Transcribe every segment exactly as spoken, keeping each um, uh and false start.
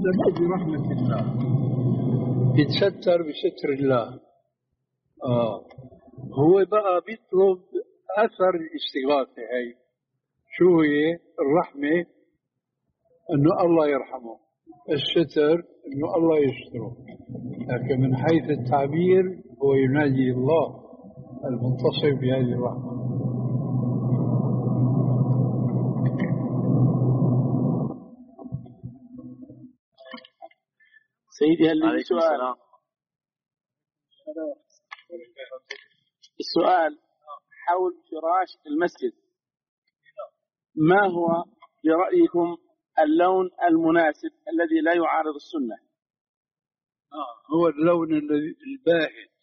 هذا برحمة الله، يتستر بستر الله. آه. هو بقى بيطلب أثر الاستغاثة. هاي شو هي الرحمة؟ أنه الله يرحمه، الستر أنه الله يستره. لكن من حيث التعبير هو ينادي الله المتصف بهذه الرحمة. سيدي هل لي سؤال؟ السؤال حول فراش المسجد، ما هو برأيكم اللون المناسب الذي لا يعارض السنة؟ آه هو اللون الذي الباهت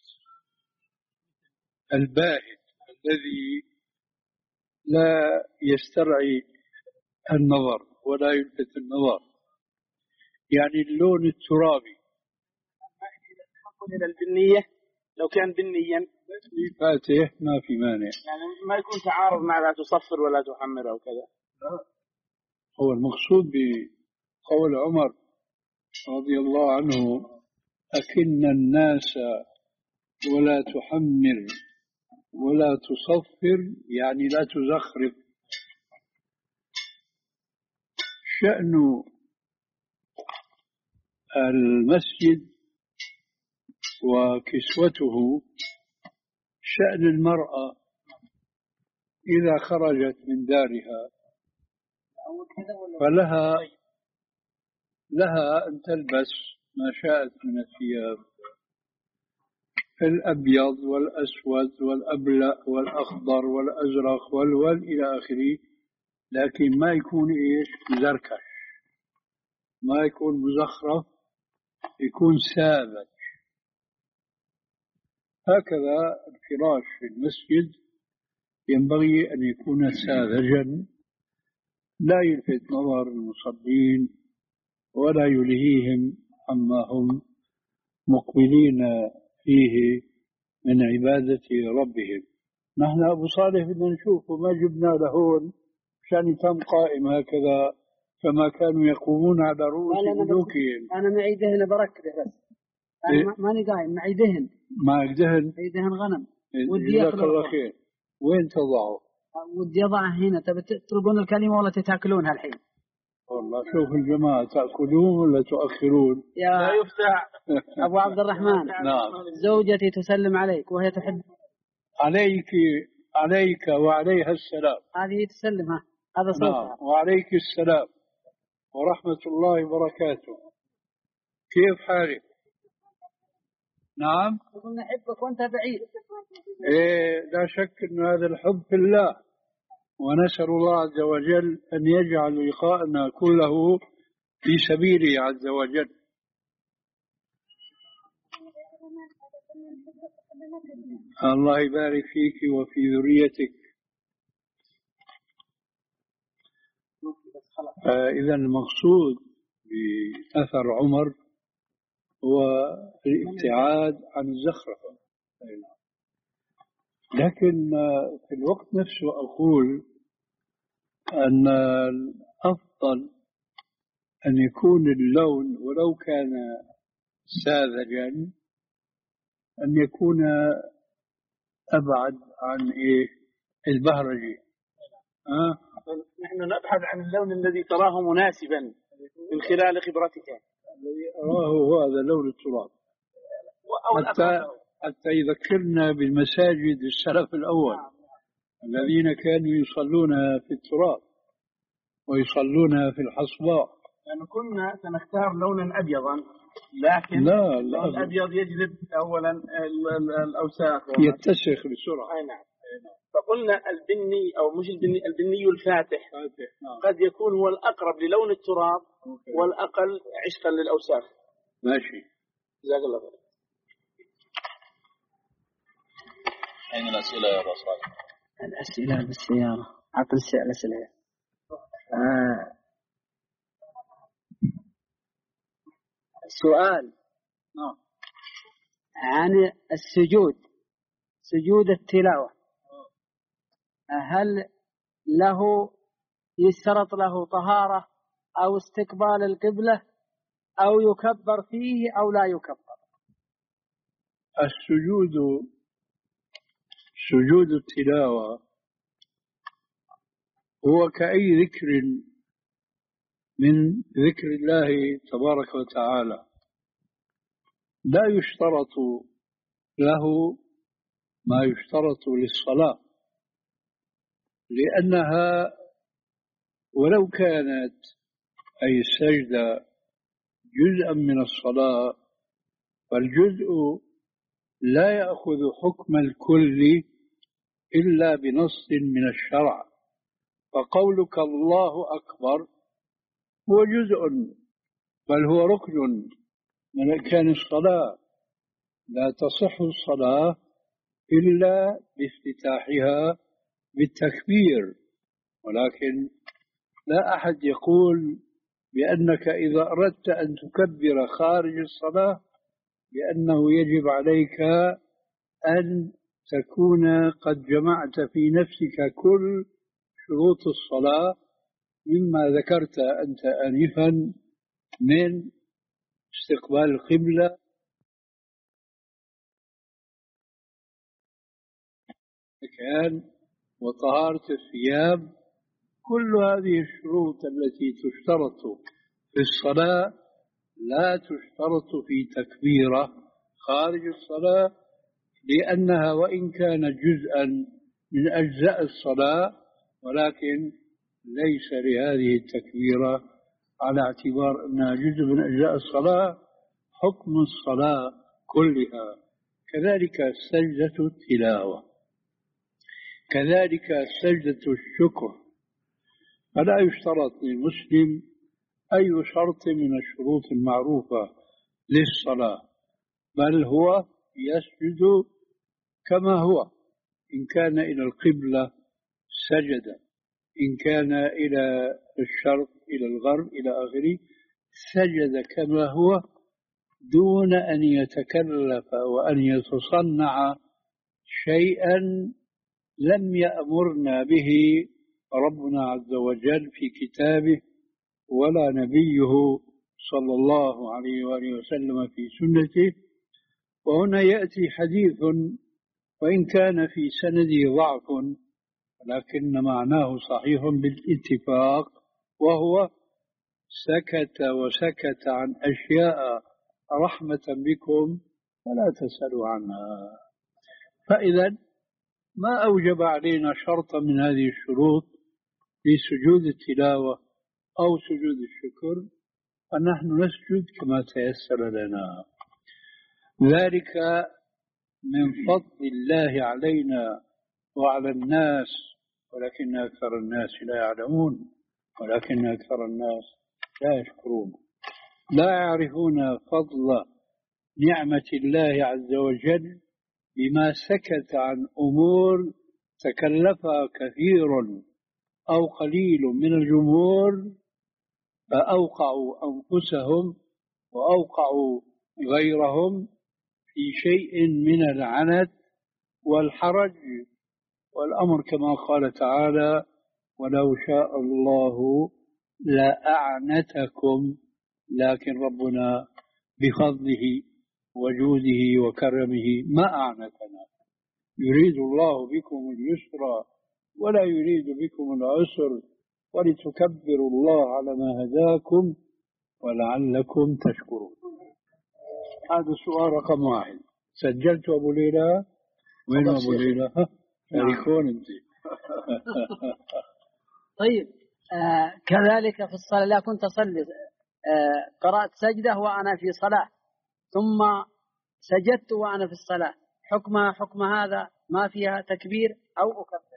الباهت الذي لا يسترعي النظر ولا يلفت النظر، يعني اللون الترابي. إلى البنية لو كان بنيا فاتح ما في مانع، يعني ما يكون تعارض مع لا تصفر ولا تحمر أو كذا. هو المقصود بقول عمر رضي الله عنه: أكن الناس ولا تحمر ولا تصفر، يعني لا تزخرف. شأن المسجد وكسوته شأن المرأة إذا خرجت من دارها فلها لها أن تلبس ما شاءت من الثياب، الأبيض والأسود والأبلق والأخضر والأزرق والول إلى آخره، لكن ما يكون إيش زركش، ما يكون مزخرف، يكون ساذج. هكذا الفراش في المسجد ينبغي أن يكون ساذجا، لا يلفت نظر المصلين ولا يلهيهم عما هم مقبلين فيه من عبادة ربهم. نحن أبو صالح بدنا نشوفه، ما جبنا لهون عشان يتم قائم هكذا كما كانوا يقومون على رؤوس ملوكهم. أنا معي دهن بركده بس، أنا إيه؟ ماني قايم، معي دهن. معك دهن؟ معي دهن غنم. ودي ياخذ خير. وين تضعه؟ ودي أضعه هنا. تبي تطلبون الكلمة ولا تتاكلونها الحين؟ والله شوف الجماعة، تأكلون ولا تؤخرون؟ لا يفتح. أبو عبد الرحمن. نعم. زوجتي تسلم عليك وهي تحب. عليك عليك وعليها السلام. هذه تسلمها، هذا صوتها. نعم. وعليك السلام ورحمة الله وبركاته. كيف حالك؟ نعم. قلنا نحبك وأنت بعيد. إيه لا شك أن هذا الحب في الله، ونسأل الله عز وجل أن يجعل لقاءنا كله في سبيله عز وجل. الله يبارك فيك وفي ذريتك. إذا المقصود بأثر عمر هو الابتعاد عن الزخرفة، لكن في الوقت نفسه أقول أن الأفضل أن يكون اللون ولو كان ساذجا أن يكون أبعد عن إيه البهرجي. أه؟ نحن نبحث عن اللون الذي تراه مناسبا من خلال خبرتك. الذي أراه هو هذا لون التراب، حتى حتى يذكرنا بالمساجد السلف الأول الذين كانوا يصلون في التراب ويصلون في الحصباء. يعني كنا سنختار لونا أبيضا، لكن لا اللون الأبيض يجلب أولا الأوساخ يتسخ بسرعة. أي نعم. فقلنا البني أو مش البني، البني الفاتح قد يكون هو الأقرب للون التراب والأقل عشقا للأوساخ. ماشي. جزاك الله خير. أين الأسئلة يا أبو صالح؟ الأسئلة بالسيارة. عطل الأسئلة. آه. سؤال نعم عن السجود، سجود التلاوة، هل له يشترط له طهارة أو استقبال القبلة أو يكبر فيه أو لا يكبر. السجود سجود التلاوة هو كأي ذكر من ذكر الله تبارك وتعالى، لا يشترط له ما يشترط للصلاة، لأنها ولو كانت أي السجدة جزءا من الصلاة، فالجزء لا يأخذ حكم الكل إلا بنص من الشرع. فقولك الله أكبر هو جزء، بل هو ركن من أركان الصلاة، لا تصح الصلاة إلا بافتتاحها بالتكبير. ولكن لا أحد يقول بأنك إذا أردت أن تكبر خارج الصلاة بأنه يجب عليك أن تكون قد جمعت في نفسك كل شروط الصلاة مما ذكرت أنت آنفا من استقبال القبلة، مكان، وطهارة الثياب. كل هذه الشروط التي تشترط في الصلاة لا تشترط في تكبيرة خارج الصلاة، لأنها وإن كانت جزءا من أجزاء الصلاة ولكن ليس لهذه التكبيرة على اعتبار أنها جزء من أجزاء الصلاة حكم الصلاة كلها. كذلك سجدة التلاوة، كذلك سجدة الشكر، فلا يشترط للمسلم أي شرط من الشروط المعروفة للصلاة، بل هو يسجد كما هو. إن كان إلى القبلة سجد، إن كان إلى الشرق إلى الغرب إلى آخره سجد كما هو، دون أن يتكلف وأن يتصنع شيئا لم يأمرنا به ربنا عز وجل في كتابه ولا نبيه صلى الله عليه وآله وسلم في سنته. وهنا يأتي حديث وإن كان في سنده ضعف ولكن معناه صحيح بالاتفاق، وهو سكت وسكت عن أشياء رحمة بكم فلا تسألوا عنها. فإذا ما أوجب علينا شرطا من هذه الشروط في سجود التلاوة أو سجود الشكر، فنحن نسجد كما تيسر لنا. ذلك من فضل الله علينا وعلى الناس، ولكن أكثر الناس لا يعلمون، ولكن أكثر الناس لا يشكرون، لا يعرفون فضل نعمة الله عز وجل بما سكت عن أمور تكلفها كثير أو قليل من الجمهور، فأوقعوا أنفسهم وأوقعوا غيرهم في شيء من العنت والحرج. والأمر كما قال تعالى: ولو شاء الله لأعنتكم، لكن ربنا بفضله وجوده وكرمه ما أعنتنا. يريد الله بكم اليسر ولا يريد بكم العسر ولتكبروا الله على ما هداكم ولعلكم تشكرون. هذا السؤال رقم واحد. سجلت أبو ليلى؟ وين أبو ليلى؟ شاركون أنت. طيب آه كذلك في الصلاة، لا كنت أصلي آه قرأت سجدة وأنا في صلاة ثم سجدت وأنا في الصلاة، حكمها حكم هذا ما فيها تكبير أو أكبر؟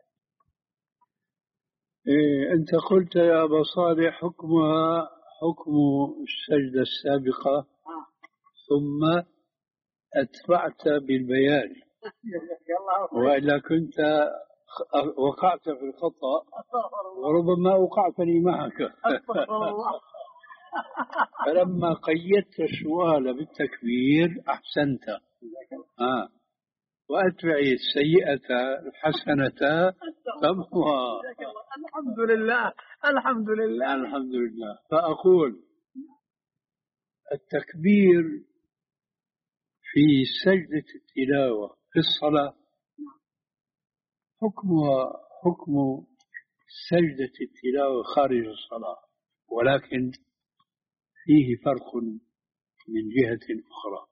إيه أنت قلت يا أبا صالح حكمها حكم السجدة السابقة آه. ثم أتبعت بالبيان وإلا كنت وقعت في الخطأ وربما وقعتني معك. فلما قيدت السؤال بالتكبير أحسنت. آه. وأتبعي السيئة الحسنة تمحوها. الحمد لله الحمد لله الحمد لله. فأقول التكبير في سجدة التلاوة في الصلاة حكمها حكم سجدة التلاوة خارج الصلاة، ولكن فيه فرق من جهة أخرى.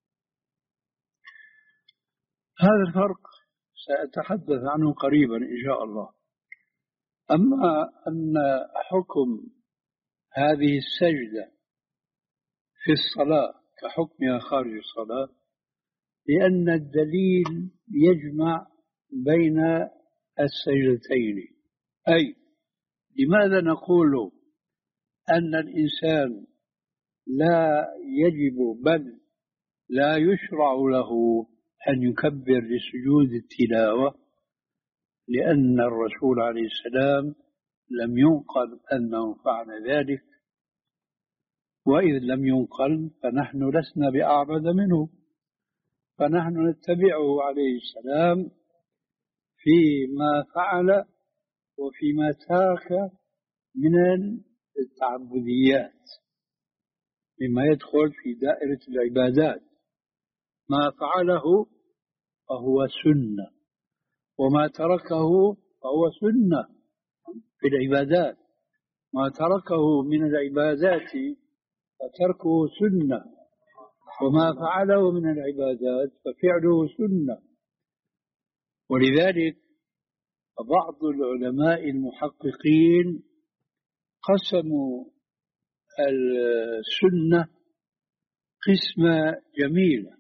هذا الفرق سأتحدث عنه قريبا إن شاء الله. أما أن حكم هذه السجدة في الصلاة كحكمها خارج الصلاة، لأن الدليل يجمع بين السجدتين. أي لماذا نقول أن الإنسان لا يجب بل لا يشرع له أن يكبر لسجود التلاوة؟ لأن الرسول عليه السلام لم ينقل أنه فعل ذلك، وإذ لم ينقل فنحن لسنا بأعبد منه، فنحن نتبعه عليه السلام فيما فعل وفيما ترك من التعبديات مما يدخل في دائرة العبادات. ما فعله فهو سنة، وما تركه فهو سنة في العبادات. ما تركه من العبادات فتركه سنة، وما فعله من العبادات ففعله سنة. ولذلك بعض العلماء المحققين قسموا السنة قسمة جميلة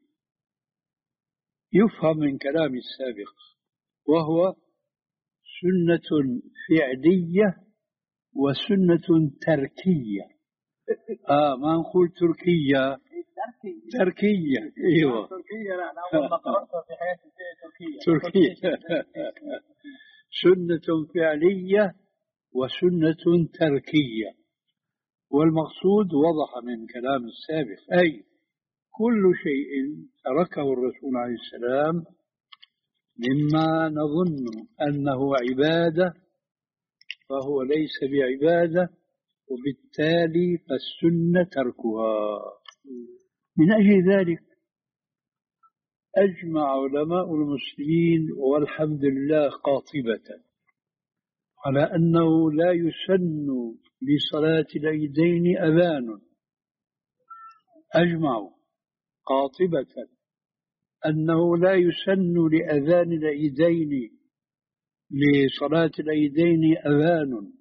يفهم من كلام السابق، وهو سنة فعلية وسنة تركية. آه ما نقول تركية، تركية. ايوه تركية. لا انا اول ما قرأتها في حياتي تركية. تركية سنة فعلية وسنة تركية. والمقصود وضح من كلام السابق، أي كل شيء تركه الرسول عليه السلام مما نظن أنه عبادة فهو ليس بعبادة، وبالتالي فالسنة تركها. من أجل ذلك أجمع علماء المسلمين والحمد لله قاطبة على أنه لا يسن لصلاة العيدين أذان. أجمعوا قاطبة أنه لا يسن لأذان العيدين لصلاة العيدين أذان،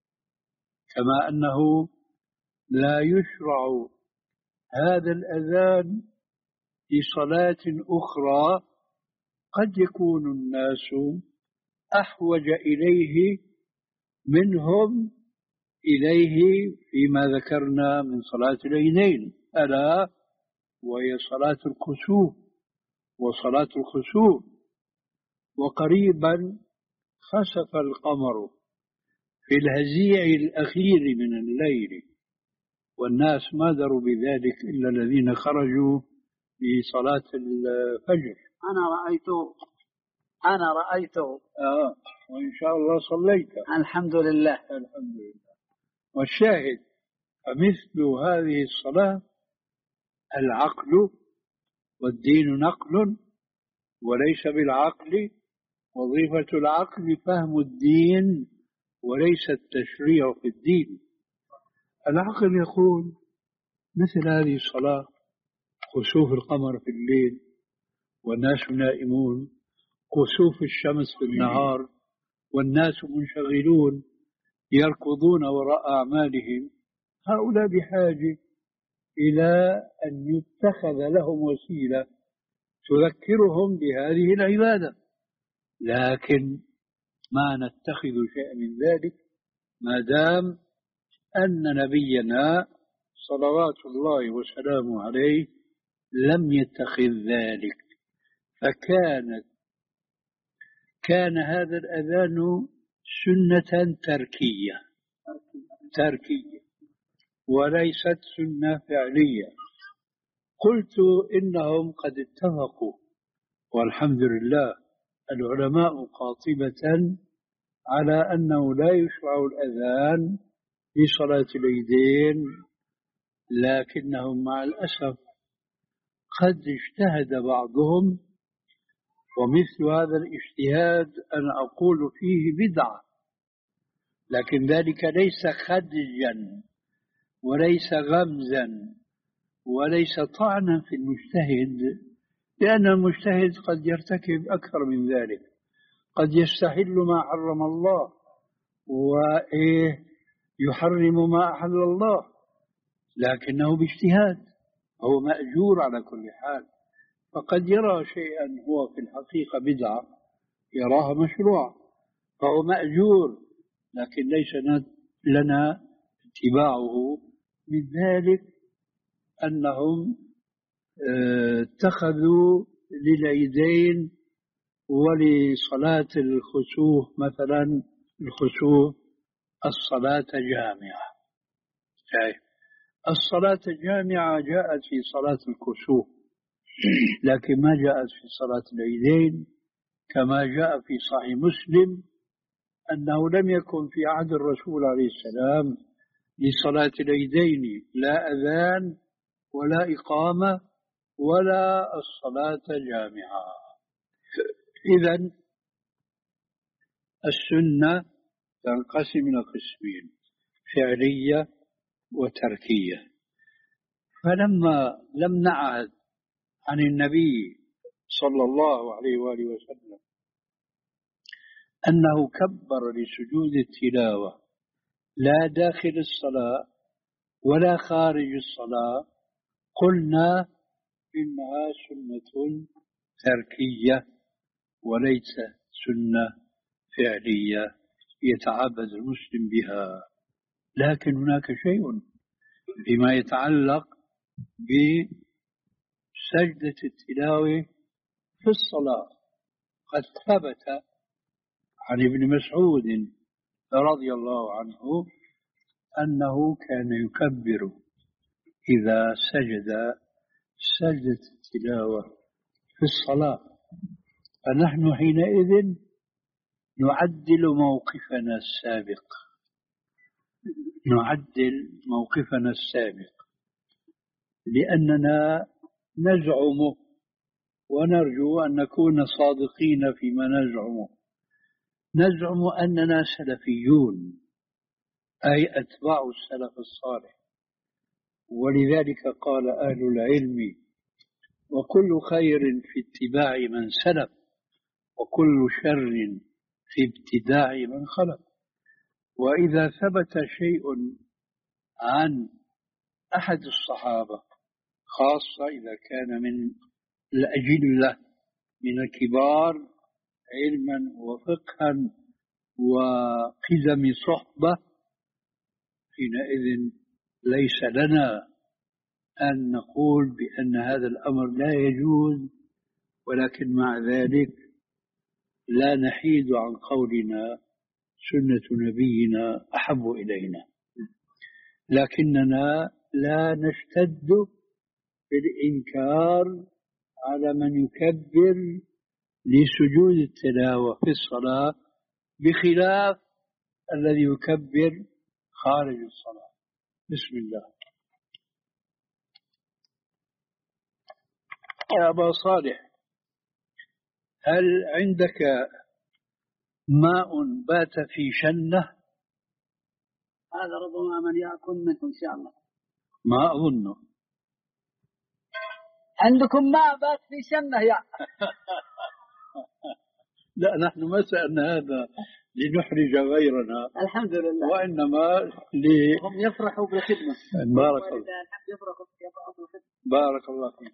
كما أنه لا يشرع هذا الأذان لصلاة أخرى قد يكون الناس أحوج إليه منهم إليه فيما ذكرنا من صلاة العيدين، ألا وهي صلاة الكسوف وصلاة الخسوف. وقريبا خسف القمر في الهزيع الأخير من الليل، والناس ما دروا بذلك إلا الذين خرجوا لصلاة الفجر. أنا رأيته أنا رأيته آه وإن شاء الله صليت. الحمد لله. الحمد لله. والشاهد فمثل هذه الصلاة العقل، والدين نقل وليس بالعقل، وظيفة العقل فهم الدين وليس التشريع في الدين. العقل يقول مثل هذه الصلاة خسوف القمر في الليل والناس نائمون، كسوف الشمس في النهار والناس منشغلون يركضون وراء أعمالهم، هؤلاء بحاجة إلى أن يتخذ لهم وسيلة تذكرهم بهذه العبادة، لكن ما نتخذ شيئا من ذلك ما دام أن نبينا صلوات الله وسلامه عليه لم يتخذ ذلك. فكانت كان هذا الأذان سنة تركية تركية وليست سنة فعلية. قلت إنهم قد اتفقوا والحمد لله العلماء قاطبة على أنه لا يشرع الأذان في صلاة العيدين لكنهم مع الأسف قد اجتهد بعضهم، ومثل هذا الاجتهاد أنا أقول فيه بدعة، لكن ذلك ليس خدجا وليس غمزا وليس طعنا في المجتهد، لأن المجتهد قد يرتكب أكثر من ذلك، قد يستحل ما حرم الله ويحرم ما أحل الله، لكنه باجتهاد، هو مأجور على كل حال. فقد يرى شيئا هو في الحقيقة بدعة يراها مشروع، فهو مأجور، لكن ليس لنا اتباعه. من ذلك أنهم اتخذوا للعيدين ولصلاة الخسوف مثلا الخسوف الصلاة جامعة. شايف الصلاة الجامعة جاءت في صلاة الكسوف، لكن ما جاءت في صلاة العيدين، كما جاء في صحيح مسلم أنه لم يكن في عهد الرسول عليه السلام لصلاة العيدين لا أذان ولا إقامة ولا الصلاة جامعة. إذن السنة تنقسم إلى قسمين: فعلية وتركية. فلما لم نعهد عن النبي صلى الله عليه وآله وسلم أنه كبر لسجود التلاوة لا داخل الصلاة ولا خارج الصلاة، قلنا إنها سنة تركية وليس سنة فعلية يتعبد المسلم بها. لكن هناك شيء فيما يتعلق بسجدة التلاوة في الصلاة. قد ثبت عن ابن مسعود رضي الله عنه أنه كان يكبر إذا سجد سجدة التلاوة في الصلاة، فنحن حينئذ نعدل موقفنا السابق نعدل موقفنا السابق لأننا نزعم ونرجو أن نكون صادقين فيما نزعمه. نزعم أننا سلفيون، أي أتباع السلف الصالح، ولذلك قال أهل العلم: وكل خير في اتباع من سلف، وكل شر في ابتداع من خلف. وإذا ثبت شيء عن أحد الصحابة، خاصة إذا كان من الأجلة من الكبار علما وفقها وقدم صحبة، حينئذ ليس لنا أن نقول بأن هذا الأمر لا يجوز، ولكن مع ذلك لا نحيد عن قولنا سنة نبينا أحب إلينا، لكننا لا نشتد بالإنكار على من يكبر لسجود التلاوة في الصلاة بخلاف الذي يكبر خارج الصلاة. بسم الله. يا أبا صالح، هل عندك ماء بات في شنة؟ هذا ربما من يأكل منه إن شاء الله. ما أظنه. عندكم ماء بات في شنة يا لا، نحن ما سألنا هذا لنحرج غيرنا، الحمد لله، وإنما ل... هم يفرحوا بالخدمة. بارك الله. بارك الله فيك.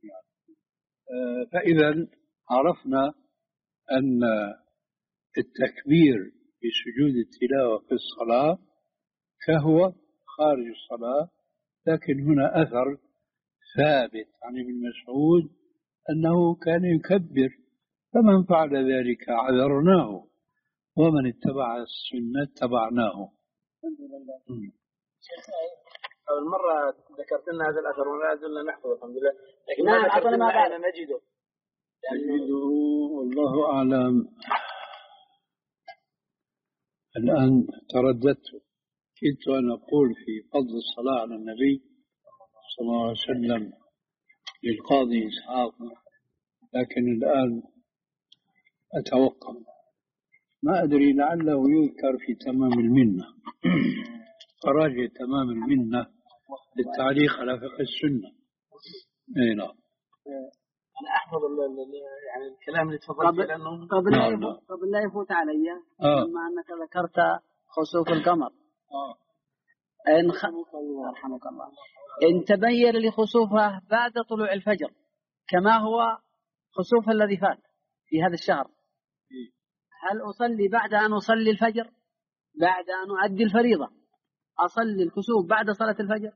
فإذا عرفنا أن التكبير في سجود التلاوة في الصلاة كهو خارج الصلاة، لكن هنا أثر ثابت عن ابن مسعود أنه كان يكبر، فمن فعل ذلك عذرناه، ومن اتبع السنة اتبعناه. الحمد لله. أول مرة ذكرت لنا هذا الأثر ولا زلنا نحفظه الحمد لله، لكن ما ذكرت لنا لنا أين نجده. نجده والله أعلم. الآن ترددت، كنت أن أقول في فضل الصلاة على النبي صلى الله عليه وسلم للقاضي إسحاق، لكن الآن أتوقف، ما أدري لعله يذكر في تمام المنة. فراجع تمام المنة للتعليق على فقه السنة. أي نعم. أنا أحفظ يعني الكلام اللي تفضلت فيه لأنه قبل لا يفوت قبل لا يفوت علي آه. بما أنك ذكرت خسوف القمر. آه. إن خ... رحمك الله، إن تبين لي خسوفه بعد طلوع الفجر كما هو خسوف الذي فات في هذا الشهر، هل أصلي بعد أن أصلي الفجر، بعد أن أؤدي الفريضة أصلي الكسوف بعد صلاة الفجر؟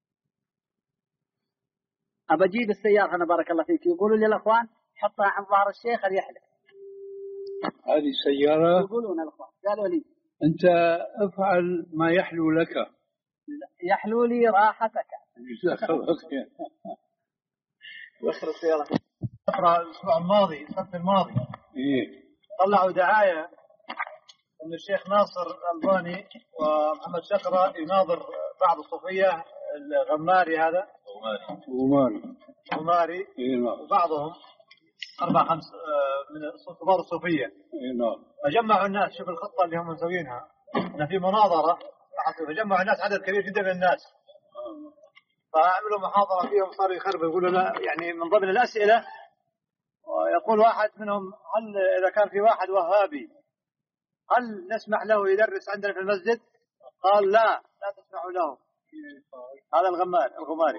أبجيب السيارة أنا بارك الله فيك، يقولوا لي الأخوان حطها عن ظهر الشيخ ليحلف. هذه سيارة يقولون الأخوان، قالوا لي أنت افعل ما يحلو لك. يحلو لي راحتك. جزاك الله خير. وآخر السيارة أقرأ الأسبوع الماضي السبت الماضي إيه. طلعوا دعاية أن الشيخ ناصر الألباني ومحمد شقرة يناظر بعض الصوفية، الغماري هذا غماري غماري إيه نعم. وبعضهم أربع خمس من كبار الصوفية. إيه نعم. فجمعوا الناس، شوف الخطة اللي هم مسوينها، أن في مناظرة، فجمعوا الناس عدد كبير جدا من الناس، فعملوا محاضرة فيهم، صاروا يخربوا يقولوا لا يعني من ضمن الأسئلة، ويقول واحد منهم هل إذا كان في واحد وهابي هل نسمح له يدرس عندنا في المسجد؟ قال لا لا تسمحوا له. هذا الغمار الغماري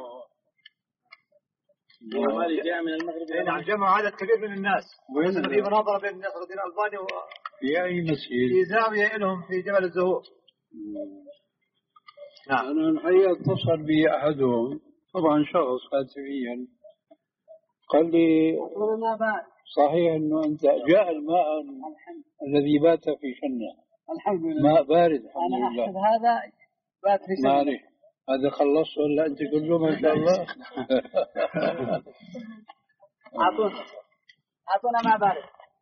الغماري جاء من المغرب. نعم جمعوا عدد كبير من الناس، في مناظرة بين نصر الدين الألباني و... في أي مسجد؟ في زاوية لهم في جبل الزهور. نعم. أنا الحقيقة اتصل بي أحدهم، طبعا شخص هاتفيا، قال لي صحيح أنه أنت جاء الماء الذي بات في شنة، الحمد لله ماء بارد الحمد أنا لله. أحسب هذا بات في شنة. مالي هذا خلصت ولا أنت كله ما شاء الله؟ أعطونا أعطونا ماء بارد.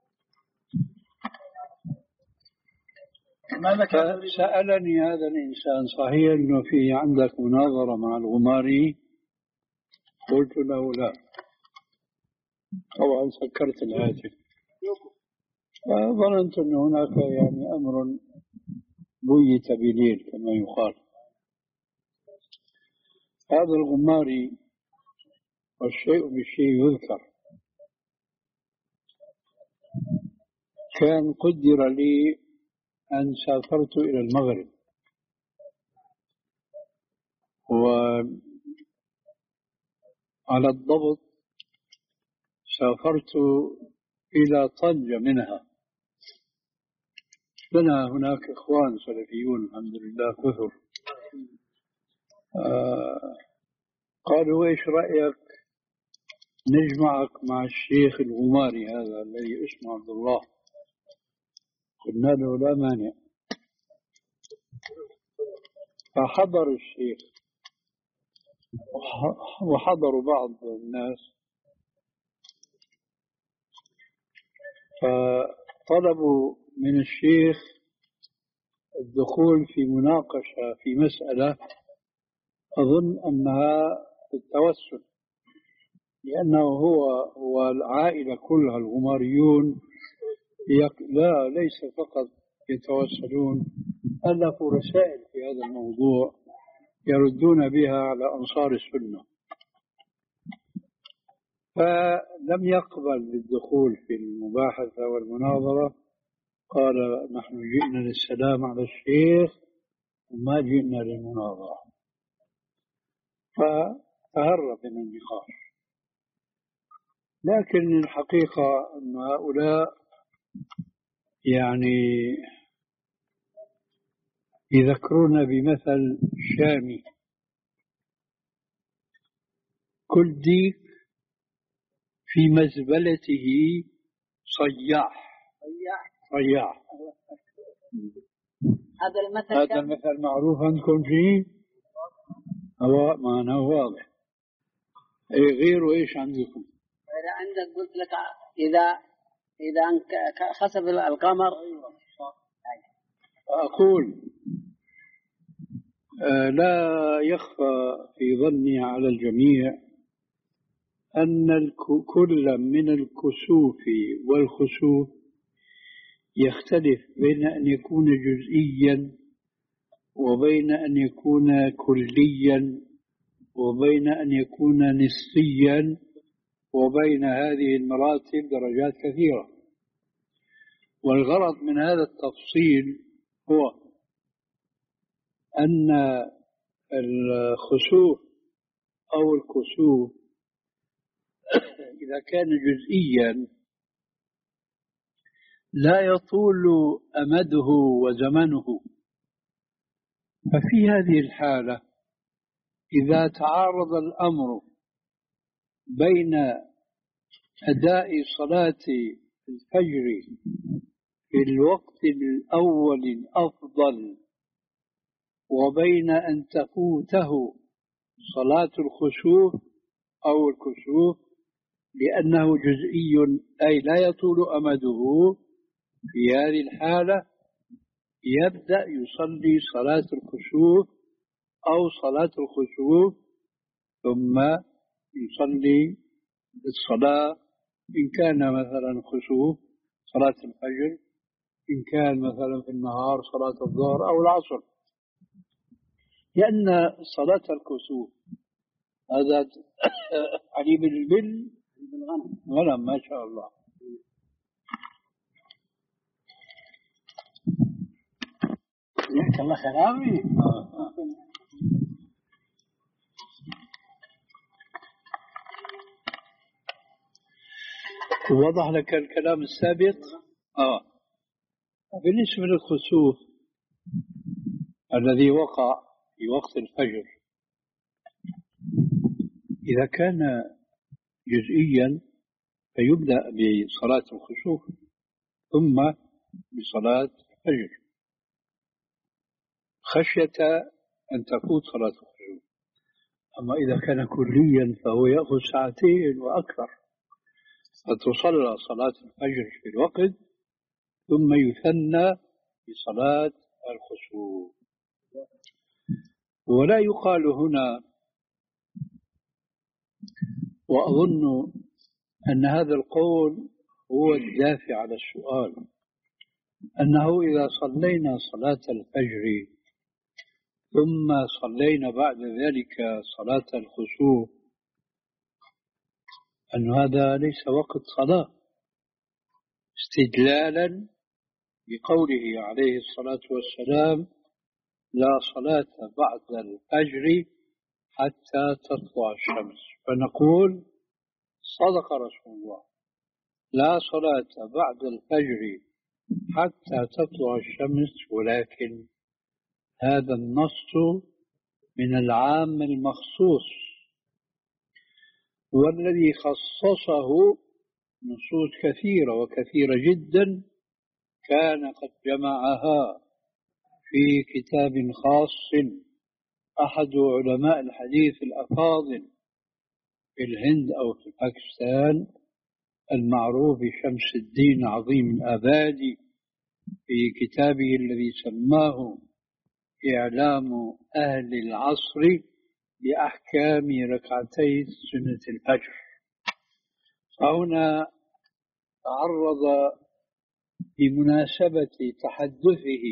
سألني هذا الإنسان صحيح أنه في عندك مناظرة مع الغماري؟ قلت له لا، طبعا سكرت الهاتف، فظننت أن هناك يعني أمر بيت بليل كما يقال. هذا الغماري والشيء بالشيء يذكر، كان قدر لي أن سافرت إلى المغرب، وعلى الضبط سافرت إلى طنجة منها. لنا هناك إخوان سلفيون الحمد لله كثر. آه قالوا إيش رأيك نجمعك مع الشيخ الغماري هذا الذي اسمه عبد الله؟ قلنا له لا مانع. فحضر الشيخ وحضروا بعض الناس، فطلبوا من الشيخ الدخول في مناقشة في مسألة أظن أنها التوسل، لأنه هو والعائلة كلها الغماريون لا ليس فقط يتوسلون، ألفوا رسائل في هذا الموضوع يردون بها على أنصار السنة، فلم يقبل بالدخول في المباحثة والمناظرة. قال نحن جئنا للسلام على الشيخ وما جئنا للمناظرة، فتهرب من النقاش. لكن الحقيقة أن هؤلاء يعني يذكرون بمثل شامي: كل ديك في مزبلته صياح صياح. هذا المثل هذا المثل معروف عندكم فيه؟ هو معناه واضح. أي غير وإيش عندكم؟ إذا عندك قلت لك إذا إذا خسف القمر، أقول آه لا يخفى في ظني على الجميع أن كل من الكسوف والخسوف يختلف بين أن يكون جزئيا وبين أن يكون كليا وبين أن يكون نسبيا، وبين هذه المراتب درجات كثيرة. والغرض من هذا التفصيل هو أن الخسوف أو الكسوف إذا كان جزئيا لا يطول أمده وزمنه، ففي هذه الحالة إذا تعارض الأمر بين أداء صلاة الفجر في الوقت الأول الأفضل وبين أن تفوته صلاة الخسوف أو الكسوف لأنه جزئي أي لا يطول أمده، في هذه الحالة يبدأ يصلي صلاة الكسوف أو صلاة الخسوف ثم يصلي الصلاة إن كان مثلا خسوف صلاة الفجر، إن كان مثلا في النهار صلاة الظهر أو العصر، لأن صلاة الكسوف هذا علي بالبل غنم ما شاء الله. جزاك الله خير. آمين. وضح لك الكلام السابق. آه. بالنسبة للخسوف الذي وقع في وقت الفجر، إذا كان جزئيا فيبدأ بصلاة الخسوف ثم بصلاة الفجر خشية أن تفوت صلاة الخسوف. أما إذا كان كليا فهو يأخذ ساعتين وأكثر، فتصلى صلاة الفجر في الوقت ثم يثنى بصلاة الخسوف. ولا يقال هنا، وأظن أن هذا القول هو الدافع على السؤال، أنه إذا صلينا صلاة الفجر ثم صلينا بعد ذلك صلاة الخسوف أن هذا ليس وقت صلاة، استدلالا بقوله عليه الصلاة والسلام: لا صلاة بعد الفجر حتى تطلع الشمس. فنقول صدق رسول الله، لا صلاة بعد الفجر حتى تطلع الشمس، ولكن هذا النص من العام المخصوص، والذي خصصه نصوص كثيرة وكثيرة جدا كان قد جمعها في كتاب خاص أحد علماء الحديث الأفاضل في الهند أو في باكستان المعروف بشمس الدين عظيم الآبادي، في كتابه الذي سماه إعلام أهل العصر بأحكام ركعتي سنة الفجر. فهنا تعرض بمناسبة تحدثه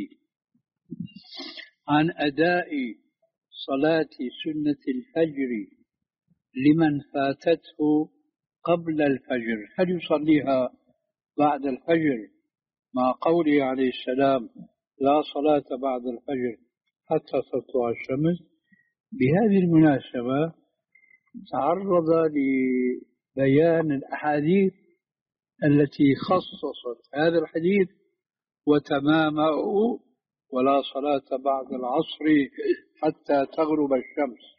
عن أداء صلاة سنة الفجر لمن فاتته قبل الفجر، هل يصليها بعد الفجر مع قوله عليه السلام: لا صلاة بعد الفجر حتى تطلع الشمس. بهذه المناسبة تعرض لبيان الأحاديث التي خصصت هذا الحديث وتمامه: ولا صلاة بعد العصر حتى تغرب الشمس.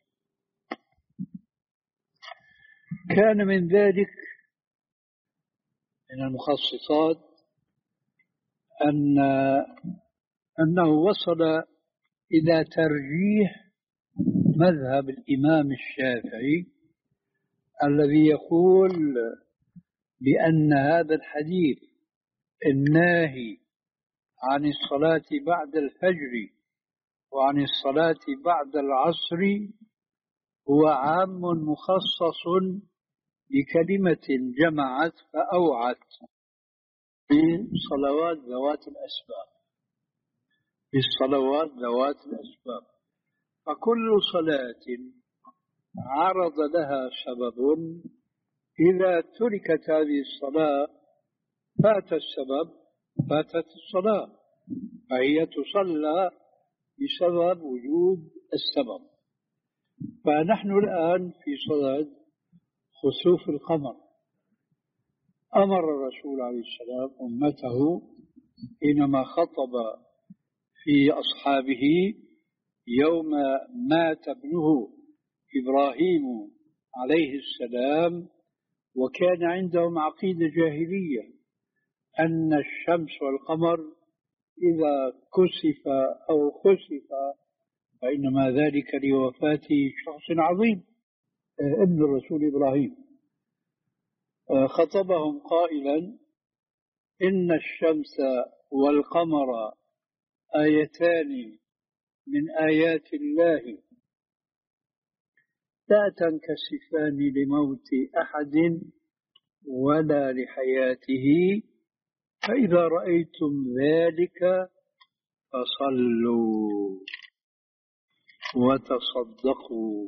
كان من ذلك من المخصصات أن أنه وصل إلى ترجيح مذهب الإمام الشافعي الذي يقول بأن هذا الحديث الناهي عن الصلاة بعد الفجر وعن الصلاة بعد العصر هو عام مخصص بكلمة جمعت فأوعت في صلوات ذوات الأسباب، في الصلوات ذوات الأسباب. فكل صلاة عرض لها سبب إذا تركت هذه الصلاة فات السبب، فاتت الصلاة، فهي تصلى بسبب وجود السبب. فنحن الآن في صلاة خسوف القمر. أمر الرسول عليه السلام أمته حينما خطب في أصحابه يوم مات ابنه إبراهيم عليه السلام، وكان عندهم عقيدة جاهلية أن الشمس والقمر إذا كسف أو خسف فإنما ذلك لوفاة شخص عظيم ابن الرسول إبراهيم. خطبهم قائلا إن الشمس والقمر آيتان من آيات الله لا تنكسفان لموت أحد ولا لحياته، فإذا رأيتم ذلك فصلوا وتصدقوا،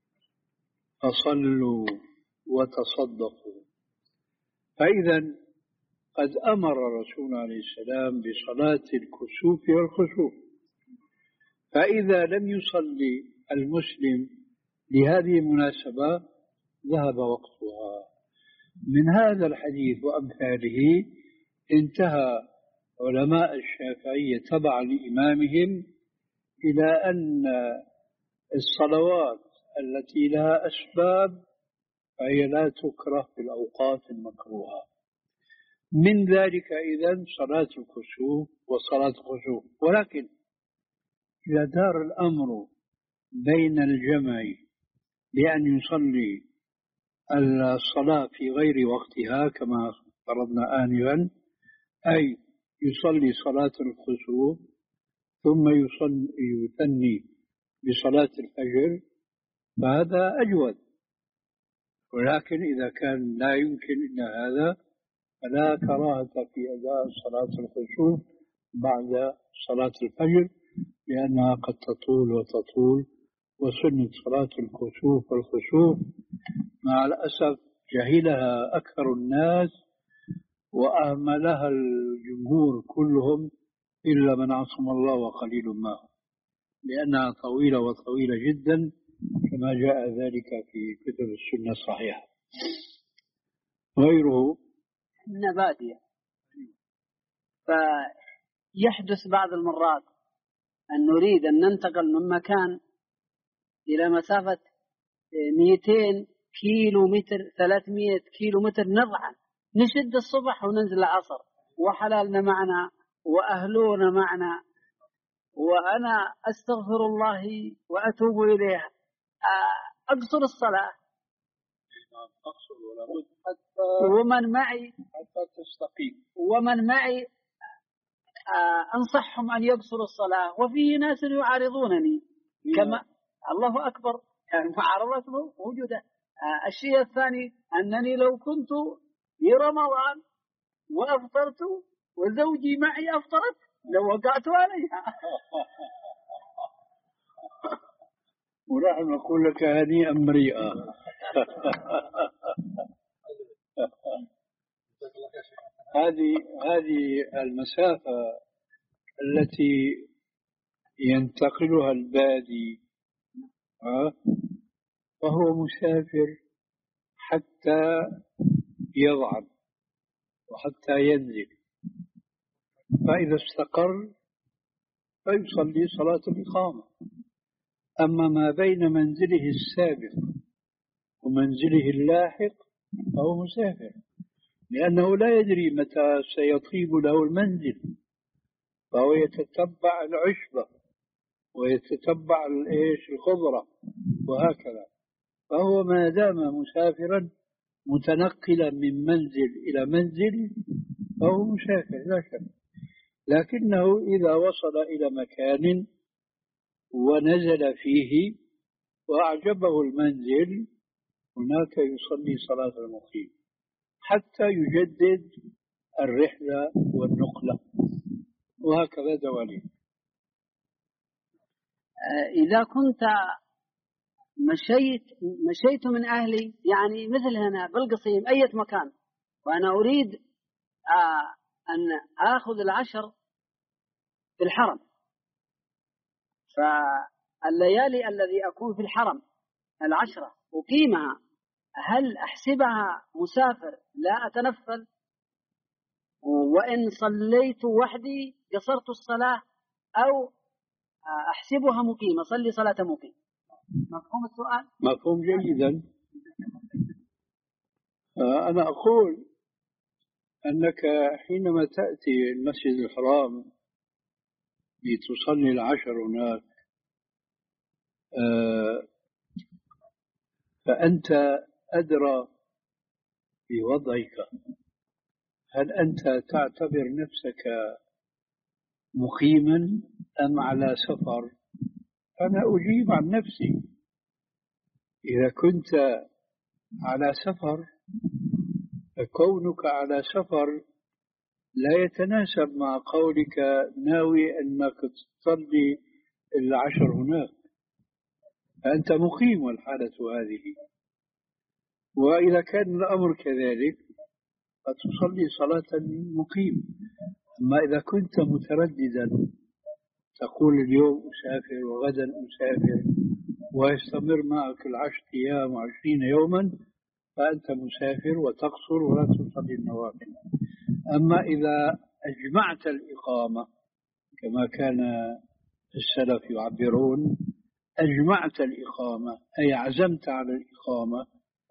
فصلوا وتصدقوا. فإذا قد أمر الرسول عليه السلام بصلاة الكسوف والخسوف، فإذا لم يصلي المسلم لهذه المناسبة ذهب وقتها. من هذا الحديث وأمثاله انتهى علماء الشافعية تبعا لإمامهم إلى أن الصلوات التي لها أسباب فهي لا تكره في الأوقات المكروهة. من ذلك إذن صلاة الكسوف وصلاة الخسوف. ولكن إذا دار الأمر بين الجمع بأن يصلي الصلاة في غير وقتها كما فرضنا آنفا، أي يصلي صلاة الخسوف ثم يثني بصلاة الفجر، فهذا أجود. ولكن إذا كان لا يمكن إلا هذا فلا كراهة في أداء صلاة الخسوف بعد صلاة الفجر، لأنها قد تطول وتطول. وسنة صلاة الكسوف والخسوف مع الأسف جهلها أكثر الناس وأهملها الجمهور كلهم إلا من عصم الله وقليل ما هم، لأنها طويلة وطويلة جدا كما جاء ذلك في كتب السنة الصحيحة. غيره نبادية. فيحدث بعض المرات أن نريد أن ننتقل من مكان إلى مسافة مئتين كيلو متر، ثلاثمائة كيلو متر، نضعا نشد الصبح وننزل العصر وحلالنا معنا وأهلونا معنا، وأنا أستغفر الله وأتوب إليه، أقصر الصلاة ومن معي حتى تستقيم، ومن معي أنصحهم أن يقصروا الصلاة، وفيه ناس يعارضونني كما الله أكبر، يعني معارضات موجودة. الشيء الثاني أنني لو كنت في رمضان وأفطرت وزوجي معي أفطرت لوقعت عليها. ونحن نقول لك هنيئا مريئا. هذه هذه المسافة التي ينتقلها البادي فهو مسافر حتى يضعف وحتى ينزل، فإذا استقر فيصلي صلاة الإقامة. أما ما بين منزله السابق ومنزله اللاحق فهو مسافر، لأنه لا يدري متى سيطيب له المنزل، فهو يتتبع العشبة ويتتبع الخضرة وهكذا. فهو ما دام مسافرا متنقلا من منزل إلى منزل فهو مسافر لا شك. لكنه إذا وصل إلى مكان ونزل فيه وأعجبه المنزل هناك يصلي صلاة المقيم حتى يجدد الرحلة والنقلة، وهكذا دواليك. إذا كنت مشيت مشيت من أهلي يعني مثل هنا بالقصيم أي مكان، وأنا أريد أن آخذ العشر في الحرم، فالليالي الذي أكون في الحرم العشرة أقيمها، هل أحسبها مسافر لا أتنفل؟ وإن صليت وحدي قصرت الصلاة، أو أحسبها مقيم أصلي صلاة مقيم؟ مفهوم السؤال؟ مفهوم جيدا. أنا أقول أنك حينما تأتي المسجد الحرام لتصلي العشر هناك فأنت أدرى بوضعك، هل أنت تعتبر نفسك مقيما أم على سفر؟ أنا أجيب عن نفسي، إذا كنت على سفر فكونك على سفر لا يتناسب مع قولك ناوي أنك تصلي العشر هناك، فأنت مقيم والحالة هذه. وإذا كان الأمر كذلك فتصلي صلاة مقيم. أما إذا كنت مترددا تقول اليوم أسافر وغدا أسافر ويستمر معك العشر أيام وعشرين يوما، فأنت مسافر وتقصر ولا تصلي النوافل. أما إذا أجمعت الإقامة كما كان السلف يعبرون، أجمعت الإقامة أي عزمت على الإقامة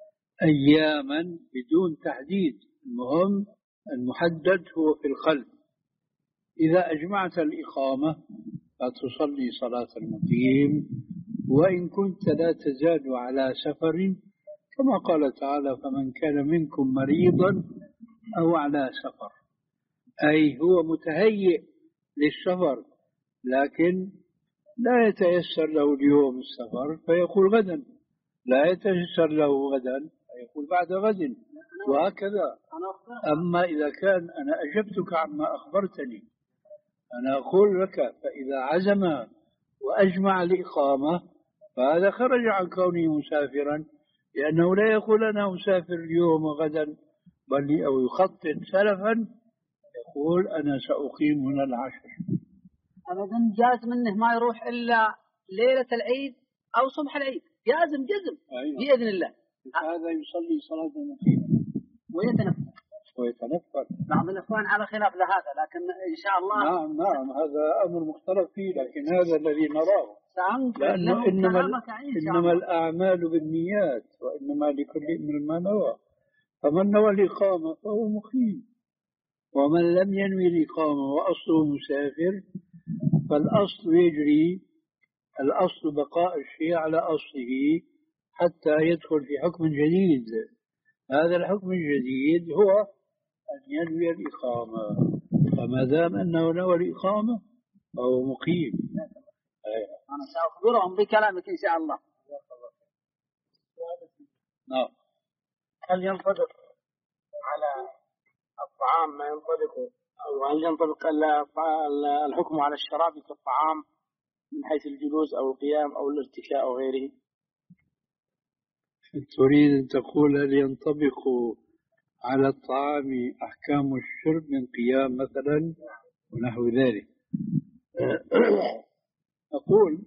أياما بدون تحديد، المهم المحدد هو في القلب. إذا أجمعت الإقامة فتصلي صلاة المقيم، وإن كنت لا تزال على سفر كما قال تعالى فمن كان منكم مريضا أو على سفر، أي هو متهيئ للسفر لكن لا يتيسر له اليوم السفر فيقول غدا، لا يتيسر له غدا فيقول بعد غد، وهكذا. أما إذا كان أنا أجبتك عما أخبرتني، أنا أقول لك فإذا عزم وأجمع الإقامة فهذا خرج عن كونه مسافرا، لأنه لا يقول أنا مسافر اليوم وغدا، بل أو يخطط سلفا يقول أنا سأقيم هنا العشر. أبدا جاز منه ما يروح إلا ليلة العيد أو صبح العيد، جازم جزم. أيوة. بإذن الله هذا يصلي صلاة المقيم ويتنفل ويتنفل. بعض الإخوان على خلاف لهذا، لكن إن شاء الله نعم نعم هذا أمر مختلف فيه، لكن هذا الذي نراه، لأنه إنما, إنما الأعمال بالنيات وإنما لكل امرئ ما نوى، فمن نوى الإقامة فهو مقيم، ومن لم ينوي الإقامة وأصله مسافر فالأصل يجري، الأصل بقاء الشيء على أصله حتى يدخل في حكم جديد. هذا الحكم الجديد هو أن ينوي الإقامة، فما دام أنه نوى الإقامة فهو مقيم. أنا سأخبرهم بكلامك إن شاء الله. نعم. هل ينطبق على الطعام ما ينطبق، أو هل ينطبق الحكم على الشراب كالطعام من حيث الجلوس أو القيام أو الارتكاء أو غيره؟ تريد أن تقول هل ينطبق على الطعام أحكام الشرب من قيام مثلا ونحو ذلك؟ أقول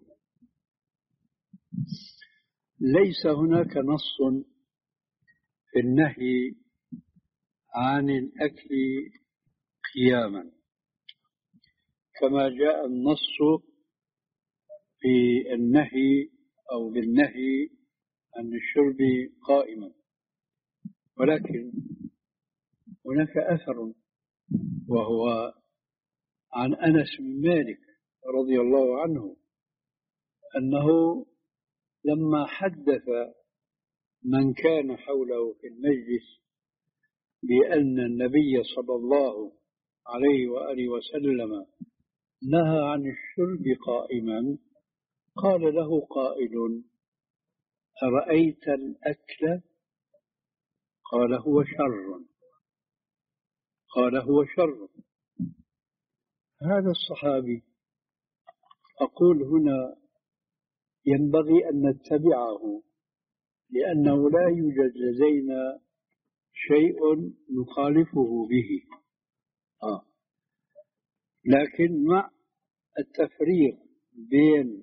ليس هناك نص في النهي عن الأكل قياما كما جاء النص في النهي أو بالنهي عن الشرب قائما، ولكن هناك أثر وهو عن أنس بن مالك رضي الله عنه أنه لما حدث من كان حوله في المجلس بأن النبي صلى الله عليه وآله وسلم نهى عن الشرب قائما، قال له قائل: أرأيت الأكل؟ قال: هو شر. قال: هو شر. هذا الصحابي أقول هنا ينبغي أن نتبعه، لأنه لا يوجد لدينا شيء نخالفه به. آه. لكن مع التفريق بين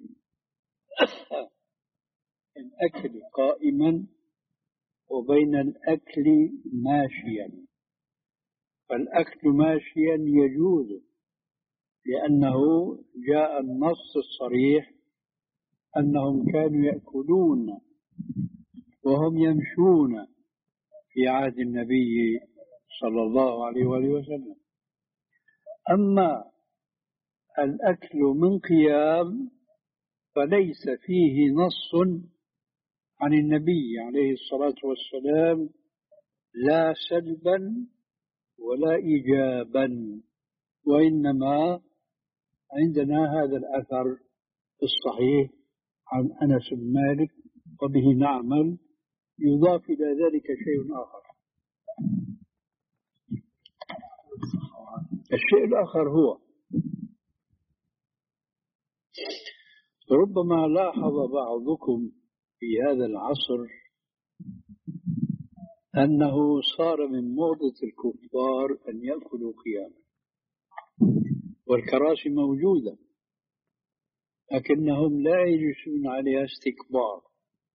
الأكل قائما وبين الأكل ماشيا. فالأكل ماشيا يجوز، لأنه جاء النص الصريح أنهم كانوا يأكلون وهم يمشون في عهد النبي صلى الله عليه وآله وسلم. أما الأكل من قيام فليس فيه نص عن النبي عليه الصلاة والسلام، لا سلبا ولا إيجابا، وإنما عندنا هذا الأثر الصحيح عن أنس بن مالك وبه نعمل. يضاف إلى ذلك شيء آخر. الشيء الآخر هو ربما لاحظ بعضكم في هذا العصر أنه صار من موضة الكفار أن يأكلوا قياما، والكراسي موجودة لكنهم لا يجلسون عليها استكبار.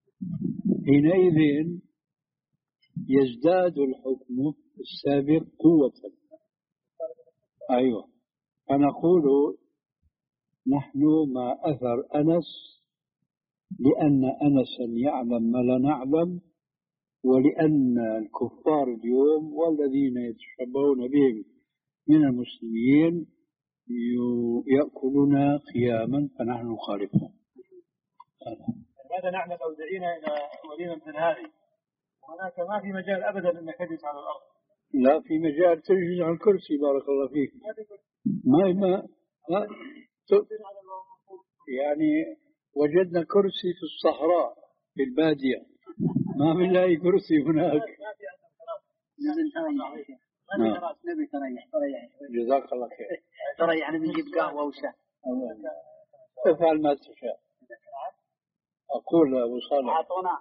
حينئذ يزداد الحكم السابق قوة. أيوة، فنقول نحن مع أثر أنس، لأن أنسا يعلم ما لا نعلم، ولأن الكفار اليوم والذين يتشبهون بهم من المسلمين يأكلون قياما فنحن نخالفهم. ماذا نعمل لو دعينا إلى وليمة مثل هذه وهناك ما في مجال أبدا أنك تجلس على الأرض؟ لا في مجال تجلس على الكرسي. بارك الله فيك. ما ما, ما يعني وجدنا كرسي في الصحراء في البادية، ما بنلاقي كرسي هناك. نبي تريح تريح. جزاك الله خير. ترى يعني بنجيب قهوة وشاي. افعل ما تشاء. أقول أبو صالح أعطونا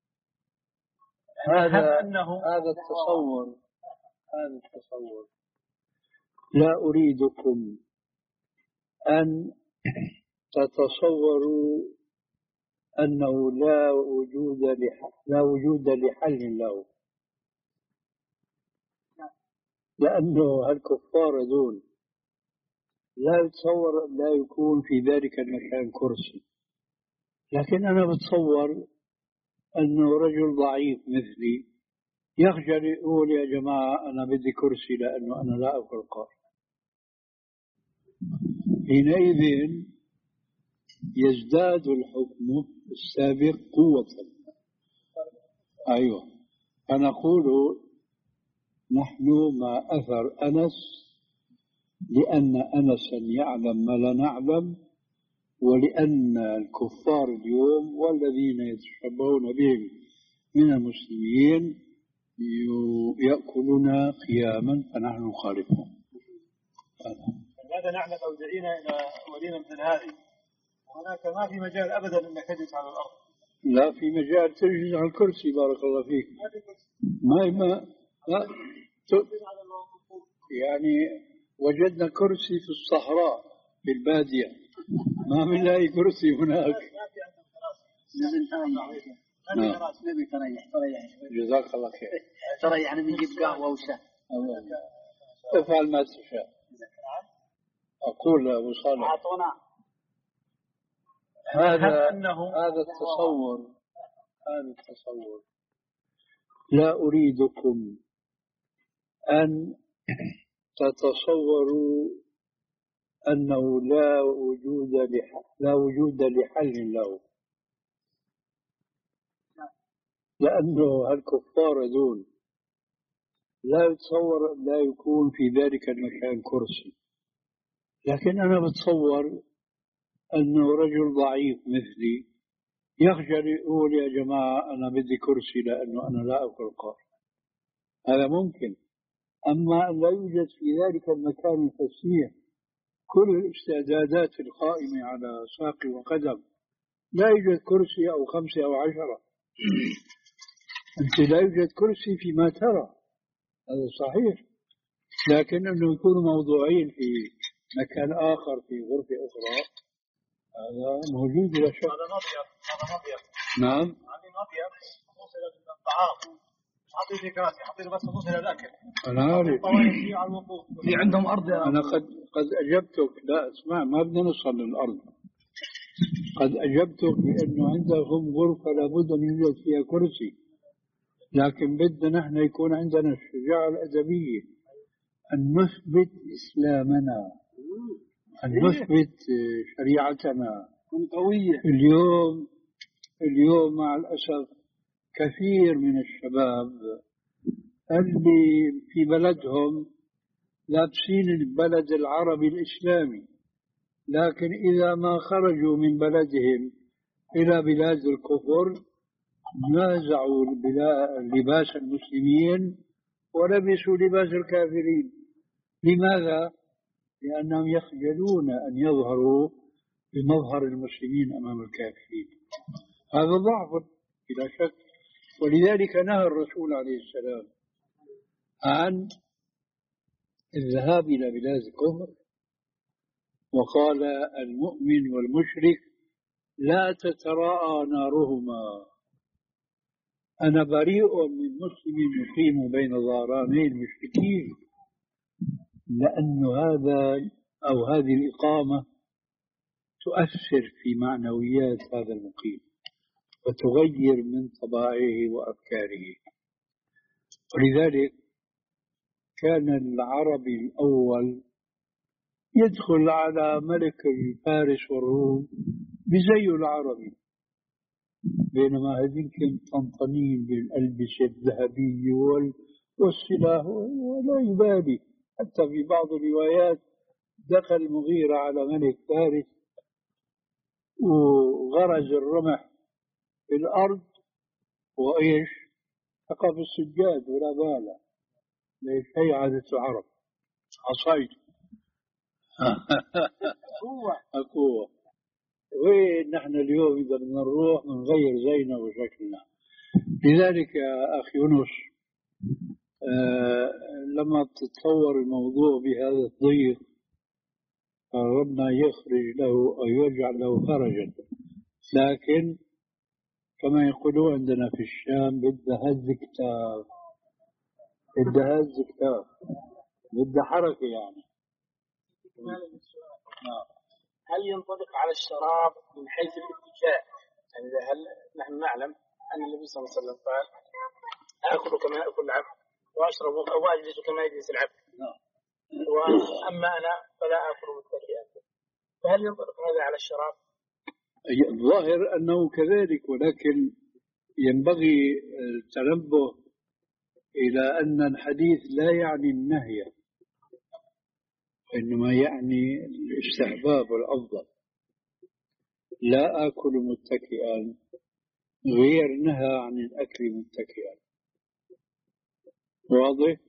هذا هذا التصور هذا التصور لا أريدكم أن تتصوروا أنه لا وجود لحل لا وجود لحل له، لأنه الكفار دول لا يتصور لا يكون في ذلك المكان كرسي. لكن أنا بتصور أنه رجل ضعيف مثلي يخجل يقول يا جماعة أنا بدي كرسي لأنه أنا لا أكل قار. حينئذ يزداد الحكم السابق قوة. أيوة، فنقول نحن مع أثر أنس، لأن أنسا يعلم ما لا نعلم، ولأن الكفار اليوم والذين يتشبهون بهم من المسلمين يأكلون قياما فنحن نخالفهم. ماذا نعمل لو دعينا إلى وليمة مثل هذه وهناك ما في مجال أبدا أنك تجلس على الأرض؟ لا في مجال تجلس على الكرسي. بارك الله فيك. ما ما لا يعني وجدنا كرسي في الصحراء في البادية، ما بنلاقي كرسي هناك. نبي تريح نبي تريح تريح. جزاك الله خير. ترى يعني بنجيب قهوة وشاي. افعل ما تشاء. أقول أبو صالح أعطونا هذا هذا التصور هذا التصور لا أريدكم أن تتصوروا أنه لا وجود لحل لا وجود لحل له، لأنه الكفار دول لا يتصور لا يكون في ذلك المكان كرسي. لكن أنا بتصور أنه رجل ضعيف مثلي يخجل يقول يا جماعة أنا بدي كرسي لأنه أنا لا أكل قار، هذا ممكن. أما أن لا يوجد في ذلك المكان الفسيح كل الاستعدادات القائمة على ساق وقدم، لا يوجد كرسي أو خمسة أو عشرة، أنت لا يوجد كرسي فيما ترى، هذا صحيح، لكن أنه يكونوا موضوعين في مكان آخر في غرفة أخرى هذا موجود بلا شك. هذا مضيق، هذا مضيق. نعم. هذه مضيق خصوص إلى الطعام، حاطين في كراسي، حاطين بس خصوص إلى الأكل. أنا عارف. على الوقوف. في عندهم أرض. أنا قد قد أجبتك، لا اسمع ما بدنا نوصل للأرض. قد أجبتك بأنه عندهم غرفة لابد أن يوجد فيها كرسي، لكن بدنا نحن يكون عندنا الشجاعة الأدبية أن نثبت إسلامنا، أن نثبت شريعتنا قوية. اليوم اليوم مع الأسف كثير من الشباب اللي في بلدهم لابسين البلد العربي الإسلامي، لكن إذا ما خرجوا من بلدهم إلى بلاد الكفر نازعوا لباس المسلمين ولبسوا لباس الكافرين. لماذا؟ لأنهم يخجلون أن يظهروا بمظهر المسلمين أمام الكافرين. هذا ضعف بلا شك، ولذلك نهى الرسول عليه السلام عن الذهاب إلى بلاد الكفر، وقال المؤمن والمشرك لا تتراءى نارهما، أنا بريء من مسلم يقيم بين ظهراني المشركين، لأن هذا أو هذه الإقامة تؤثر في معنويات هذا المقيم وتغير من طبائعه وأفكاره. ولذلك كان العربي الأول يدخل على ملك فارس والروم بزيه العربي، بينما هذين طنطنين بالألبسة الذهبية والسلاح ولا يبالي. حتى في بعض الروايات دخل المغيرة على ملك فارس وغرز الرمح في الأرض وإيش ثقب السجاد ولا باله، ليش هي عادة العرب عصايد قوة قوة. وين نحن اليوم إذا بدنا نروح نغير زينا وشكلنا. لذلك يا أخي يونس آه لما تتصور الموضوع بهذا الضيق ربنا يخرج له أو يجعل له فرجا، لكن كما يقولون عندنا في الشام بدها هز كتاب، بدها هز كتاب، بدها حركة يعني. هل ينطبق على الشراب من حيث الاتجاه؟ يعني هل نحن نعلم أن النبي صلى الله عليه وسلم قال آكل كما يأكل العبد وأشرب أو أجلس كما يجلس العبد، وأما أنا فلا آكل متكئا، فهل ينطبق هذا على الشراب؟ الظاهر أنه كذلك، ولكن ينبغي التنبه إلى أن الحديث لا يعني النهي، إنما يعني الاستحباب والأفضل. لا آكل متكئا غير نهى عن الأكل متكئا. واضح؟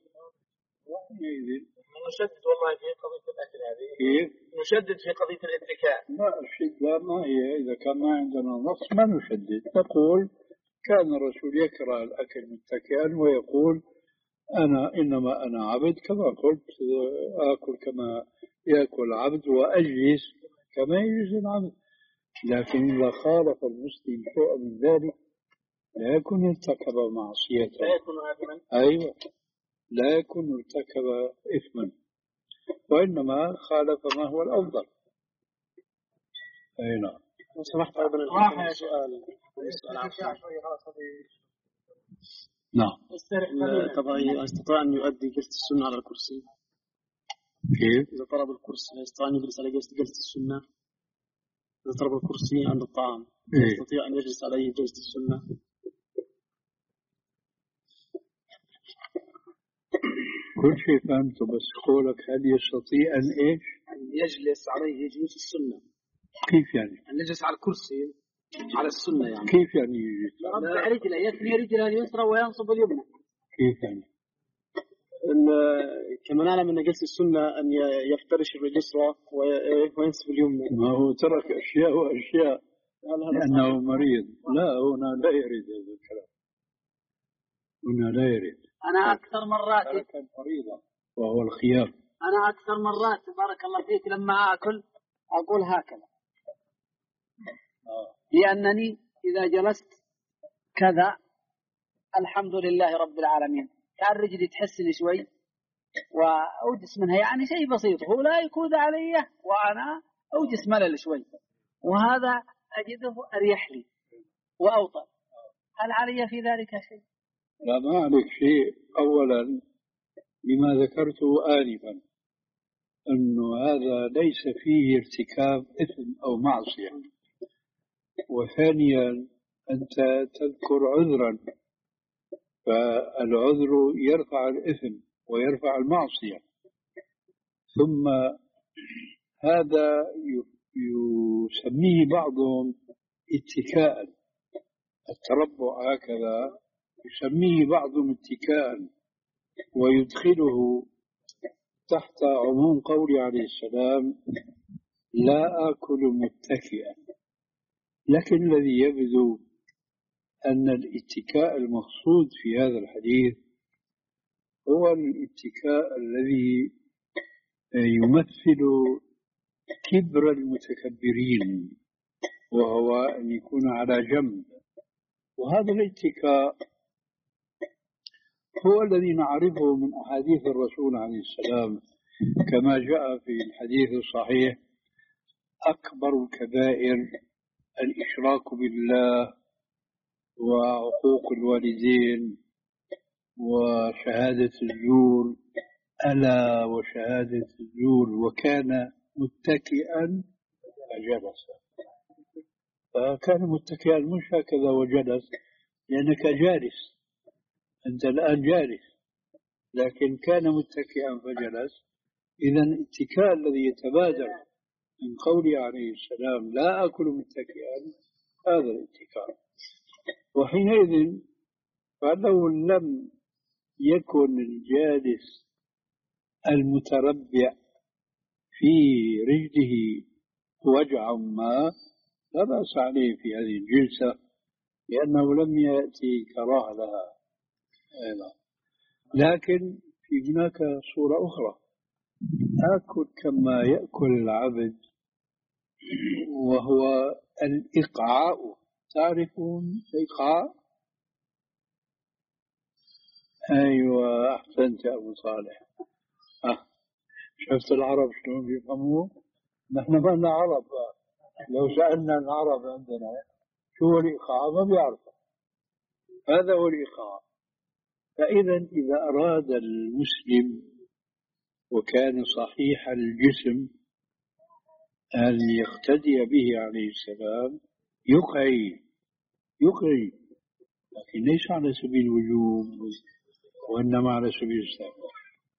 نشدد والله في قضية الأكل هذه. كيف؟ نشدد في قضية الاتكاء. لا الشدة ما هي، إذا كان ما عندنا نص ما نشدد، نقول كان الرسول يكره الأكل متكئا ويقول أنا إنما أنا عبد كما قلت آكل كما يأكل عبد وأجلس كما يجلس العبد. لكن إذا خالف المسلم شيئا من ذلك لا يكون ارتكب معصية، لا يكون آثما. أيوة لا يكون ارتكب إثما، وإنما خالف ما هو الأفضل. أي نعم. سمحت أيضا الحين سؤال. نعم. طبعا استطاع أن يؤدي جلسة السنة على الكرسي. كيف؟ إذا طلب الكرسي يستطيع أن يجلس على جلسة السنة. إذا طلب الكرسي عند الطعام يستطيع أن يجلس عليه جلسة السنة. كل شيء فهمته، بس قولك هل يستطيع أن إيش؟ أن يجلس عليه جلوس السنة. كيف يعني؟ نجلس على الكرسي على السنة يعني. كيف يعني يجلس؟ يربع رجله، يثني رجله اليسرى وينصب اليمنى. كيف يعني؟ كما نعلم أن جلسة السنة أن يفترش اليسرى وينصب اليمنى. ما هو ترك أشياء وأشياء لأنه مريض. لا هنا لا يريد هذا الكلام، هنا لا يريد. أنا أكثر مرات ترك مريضا وهو الخيار. أنا أكثر مرات بارك الله فيك لما أكل أقول هكذا، لأنني إذا جلست كذا الحمد لله رب العالمين كان رجلي تحسن شوي وأوجس منها، يعني شيء بسيط، هو لا يكود علي وأنا أوجس ملل شوي، وهذا أجده أريح لي وأوطن. هل علي في ذلك شيء؟ لا ما عليك شيء. أولا لما ذكرته آنفا أنه هذا ليس فيه ارتكاب إثم أو معصية. وثانيا أنت تذكر عذرا، فالعذر يرفع الإثم ويرفع المعصية. ثم هذا يسميه بعضهم اتكاء، التربع هكذا يسميه بعضهم اتكاء، ويدخله تحت عموم قول عليه السلام لا آكل متكئا. لكن الذي يبدو أن الاتكاء المقصود في هذا الحديث هو الاتكاء الذي يمثل كبر المتكبرين، وهو أن يكون على جنب. وهذا الاتكاء هو الذي نعرفه من أحاديث الرسول عليه السلام، كما جاء في الحديث الصحيح أكبر الكبائر الإشراك بالله وعقوق الوالدين وشهادة الزور، ألا وشهادة الزور. وكان متكئا فجلس، فكان متكئا مش هكذا وجلس لأنك جالس، أنت الآن جالس، لكن كان متكئا فجلس. إذا الاتكاء الذي يتبادر من قوله عليه السلام لا أكل متكئا هذا الاتكاء. وحينئذ فلو لم يكن الجالس المتربع في رجله وجع ما لا بأس عليه في هذه الجلسة، لأنه لم يأتي كراهة لها. لكن في هناك صورة أخرى، آكل كما يأكل العبد، وهو الإقعاء. تعرفون الإقعاء؟ أيوة أحسنت يا أبو صالح. أه. شفت العرب شلون بيفهموه؟ نحن ما لنا عرب، لو سألنا العرب عندنا شو هو الإقعاء ما بيعرفوا. هذا هو الإقعاء. فإذا إذا أراد المسلم وكان صحيح الجسم أن يقتدي به عليه السلام يقعي يقعي، لكن ليس على سبيل الوجوب وإنما على سبيل السابق.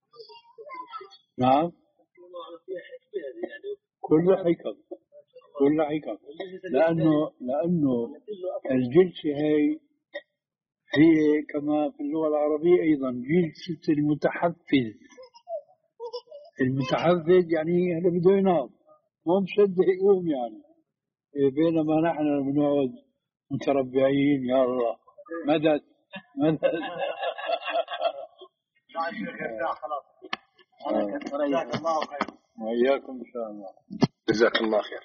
نعم كل حكم كل حكم لأنه لأنه الجلسة هي هي كما في اللغة العربية أيضا جلسة المتحفز. المتحفز يعني هذا بده ينام مو مصدق يقوم يعني، بينما نحن بنقعد متربعين يا الله مدد مدد. جزاك الله خير. وإياكم إن شاء الله. جزاك الله خير.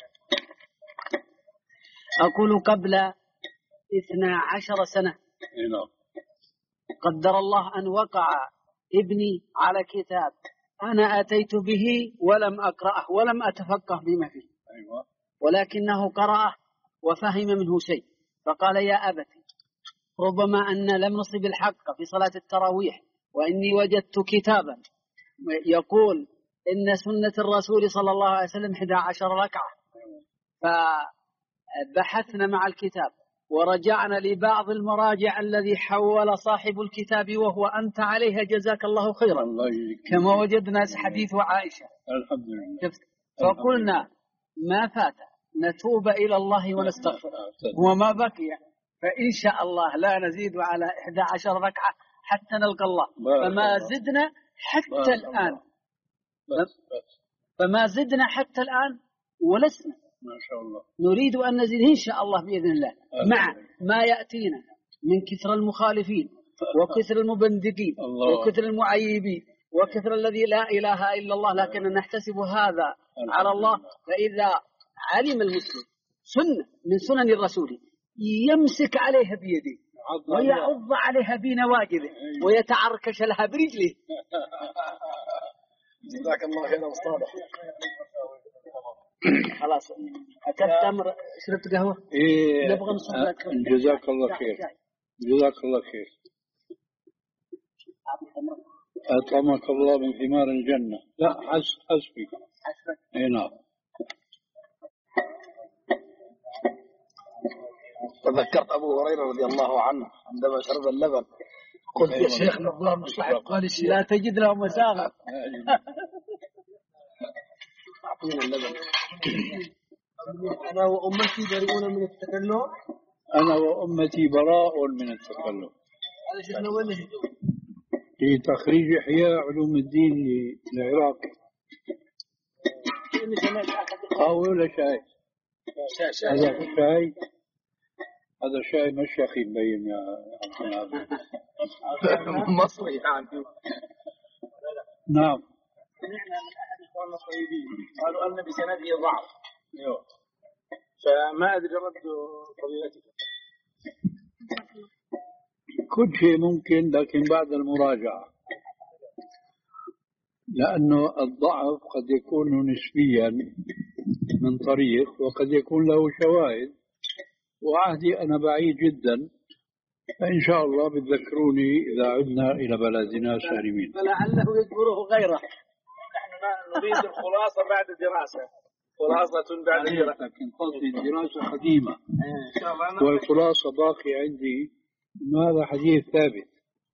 أقول قبل اثنا عشر سنة قدر الله أن وقع ابني على كتاب أنا أتيت به ولم أقرأه ولم أتفقه بما فيه، ولكنه قرأه وفهم منه شيء، فقال يا أبتي ربما أن لم نصب الحق في صلاة التراويح، وإني وجدت كتابا يقول إن سنة الرسول صلى الله عليه وسلم إحدى عشر ركعة، فبحثنا مع الكتاب ورجعنا لبعض المراجع الذي حول صاحب الكتاب وهو أنت عليها جزاك الله خيرا، الله كما وجدنا حديث عائشة الحمد لله. فقلنا ما فات نتوب إلى الله ونستغفر وما بقي فإن شاء الله لا نزيد على إحدى عشر ركعة حتى نلقى الله فما زدنا حتى الآن فما زدنا حتى الآن ولسنا ما شاء الله نريد أن نزيد إن شاء الله بإذن الله مع ما يأتينا من كثر المخالفين وكثر المبندقين وكثر المعيبين وكثر الذي لا إله إلا الله لكن نحتسب هذا على الله. فإذا علم المسلم سنة من سنن الرسول يمسك عليها بيده ويعض عليها بنواجذه ويتعركش لها برجله. جزاك الله خير أستاذ. خلاص أكلت تمر شربت قهوة إيه نبغى نصلك. جزاك الله خير جزاك الله خير أطعمك الله من ثمار الجنة. لا حسب حسبي اي نعم. تذكرت أبو هريرة رضي الله عنه عندما شرب اللبن قلت يا شيخ الله مصلحة قال لا تجد له مساغة أعطينا اللبن. أنا وأمتي بريئون من التكلم. أنا وأمتي براء من التكلم. هذا شيخنا وين نجده؟ في تخريج إحياء علوم الدين للعراق. قهوة ولا شاي؟ هذا شاي هذا شاي مشيخي مبين يا عبد مصري يعني. نعم. سمعنا من أحد إخواننا الطيبين قالوا أن بسنده ضعف فما أدري رد طبيعتك. كل شيء ممكن لكن بعد المراجعة لأنه الضعف قد يكون نسبيا من طريق وقد يكون له شواهد وعهدي أنا بعيد جدا فإن شاء الله بتذكروني إذا عدنا إلى بلدنا سالمين. فلعله يجبره غيره. نحن نريد الخلاصة بعد دراسة خلاصة بعد دراسة لكن قصدي الدراسة قديمة والخلاصة باقي عندي إنه هذا حديث ثابت.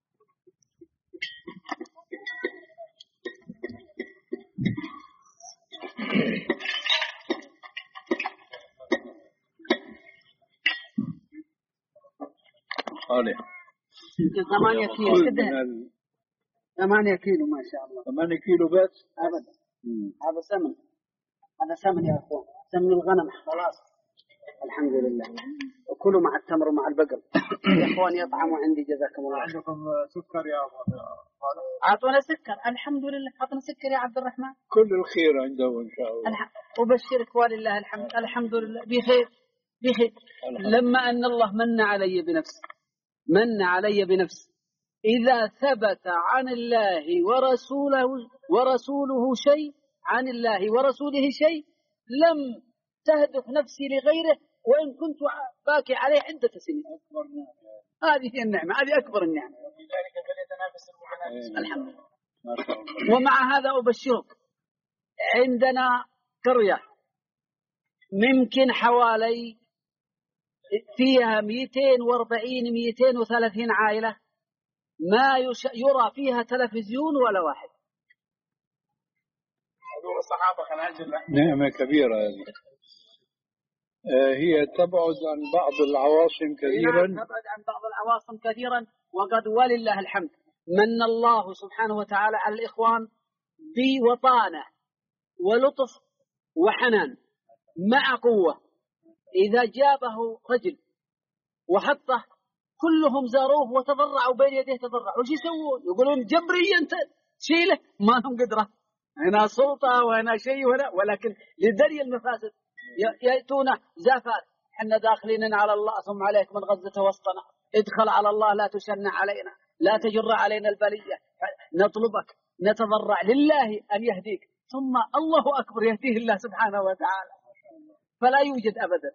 صالح ثمانية كيلو ثمانية كيلو ما شاء الله. ثمانية كيلو بس أبدا. هذا سمن هذا سمن يا أخوان سمن الغنم خلاص الحمد لله. وكلوا مع التمر ومع البقر يا أخوان يطعموا عندي جزاكم الله. عندكم سكر يا أبو أعطونا سكر الحمد لله. أعطونا سكر يا عبد الرحمن. كل الخير عنده إن شاء الله. وبشرك ولله الحمد الحمد لله بخير بخير. لما أن الله من علي بنفسه من علي بنفسه إذا ثبت عن الله ورسوله ورسوله شيء عن الله ورسوله شيء لم تهدف نفسي لغيره وإن كنت باكي عليه عدة سنين. هذه هي النعمة هذه أكبر النعمة. لذلك فليتنافس المتنافسون. الحمد لله. ومع هذا أبشرك عندنا قرية ممكن حوالي فيها مئتين وأربعين مئتين وثلاثين عائلة ما يش... يرى فيها تلفزيون ولا واحد. هذول الصحابة كان أجل نعمة كبيرة هذه. آه هي تبعد عن بعض العواصم كثيرا. تبعد عن بعض العواصم كثيرا وقد ولله الحمد من الله سبحانه وتعالى على الإخوان بوطانة ولطف وحنان مع قوة. إذا جابه رجل وحطه كلهم زاروه وتضرعوا بين يديه تضرعوا. وش يسوون؟ يقولون جبري أنت شيله ما هم قدرة. هنا سلطة وهنا شيء وهنا ولكن لدري المفاسد يأتون زافات. حنا داخلين على الله ثم عليك من غزة وسطنا ادخل على الله لا تشن علينا لا تجر علينا البلية نطلبك نتضرع لله أن يهديك ثم الله أكبر يهديه الله سبحانه وتعالى فلا يوجد أبدا.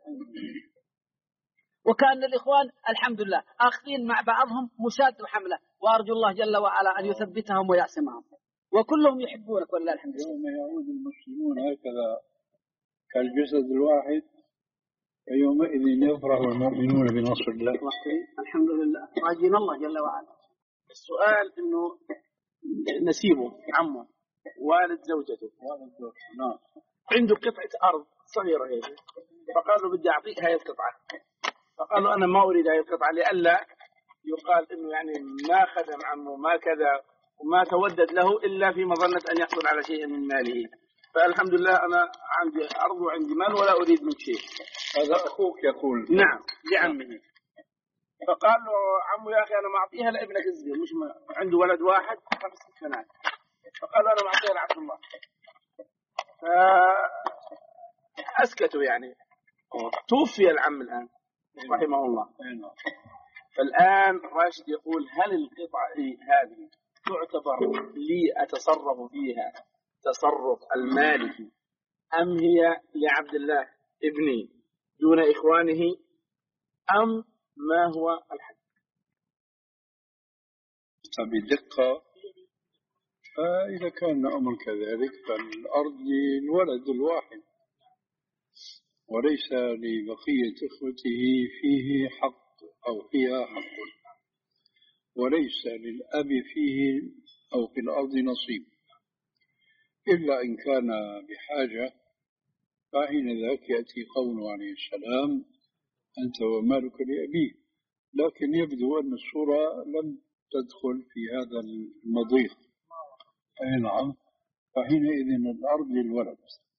وكان الإخوان الحمد لله أخذين مع بعضهم مشاد وحملة وأرجو الله جل وعلا أن يثبتهم ويعصمهم وكلهم يحبونك والله الحمد لله. يوم يعود المسلمون هكذا كالجسد الواحد يومئذ يفرح المؤمنون بنصر الله. الحمد لله راجين الله جل وعلا. السؤال إنه نسيبه عمه والد زوجته نعم عنده قطعة أرض صغيرة هي. فقالوا بدي أعطيك هاي القطعة، فقالوا أنا ما أريد هاي القطعة لئلا يقال إنه يعني ما خدم عمه ما كذا وما تودد له إلا في مظنة أن يحصل على شيء من ماله. فالحمد لله أنا عندي أرض وعندي مال ولا أريد من شيء. هذا أخوك يقول. نعم لعمه. فقال له عمو يا أخي أنا ما أعطيها لابنك الصغير، مش ما عنده ولد واحد خمس سنوات. فقال له أنا ما أعطيها لعبد الله. فأسكتوا يعني. توفي العم الآن رحمه الله. فالآن راشد يقول هل القطعة هذه تعتبر لي أتصرف فيها تصرف المالكي أم هي لعبد الله ابني دون إخوانه أم ما هو الحد؟ بدقة. فإذا كان أمر كذلك فالأرض للولد الواحد وليس لبقية إخوته فيه حق أو فيها حق، وليس للأب فيه أو في الأرض نصيب، إلا إن كان بحاجة، فحين ذاك يأتي قوله عليه السلام أنت ومالك لأبيه. لكن يبدو أن الصورة لم تدخل في هذا المضيق. أي نعم. فحينئذ الأرض للولد.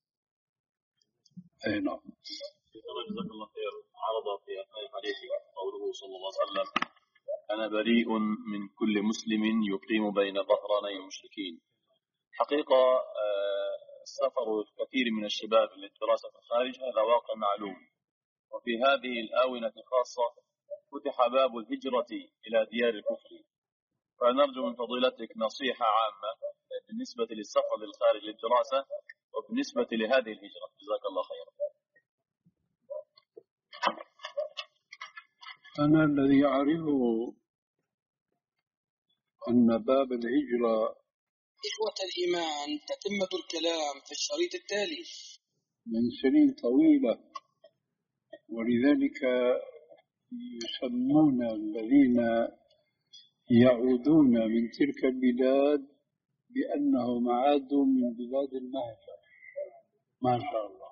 أي نعم. جزاك الله خير. عرض في أثناء حديثه قوله صلى الله عليه وسلم أنا بريء من كل مسلم يقيم بين ظهراني المشركين. حقيقة سفر كثير من الشباب للدراسة في الخارج هذا واقع معلوم، وفي هذه الآونة الخاصة فتح باب الهجرة إلى ديار الكفر، فنرجو من فضيلتك نصيحة عامة بالنسبة للسفر للخارج للدراسة وبالنسبة لهذه الهجرة. جزاك الله خيرا. أنا الذي أعرفه أن باب الهجرة. إخوة الإيمان، تتمة الكلام في الشريط التالي. من سنين طويلة، ولذلك يسمون الذين يعودون من تلك البلاد بأنهم عادوا من بلاد المهجر. ما شاء الله.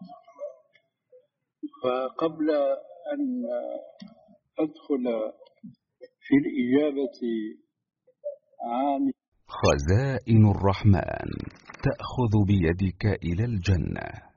فقبل أن أدخل في الإجابة عن خزائن الرحمن تأخذ بيدك إلى الجنة.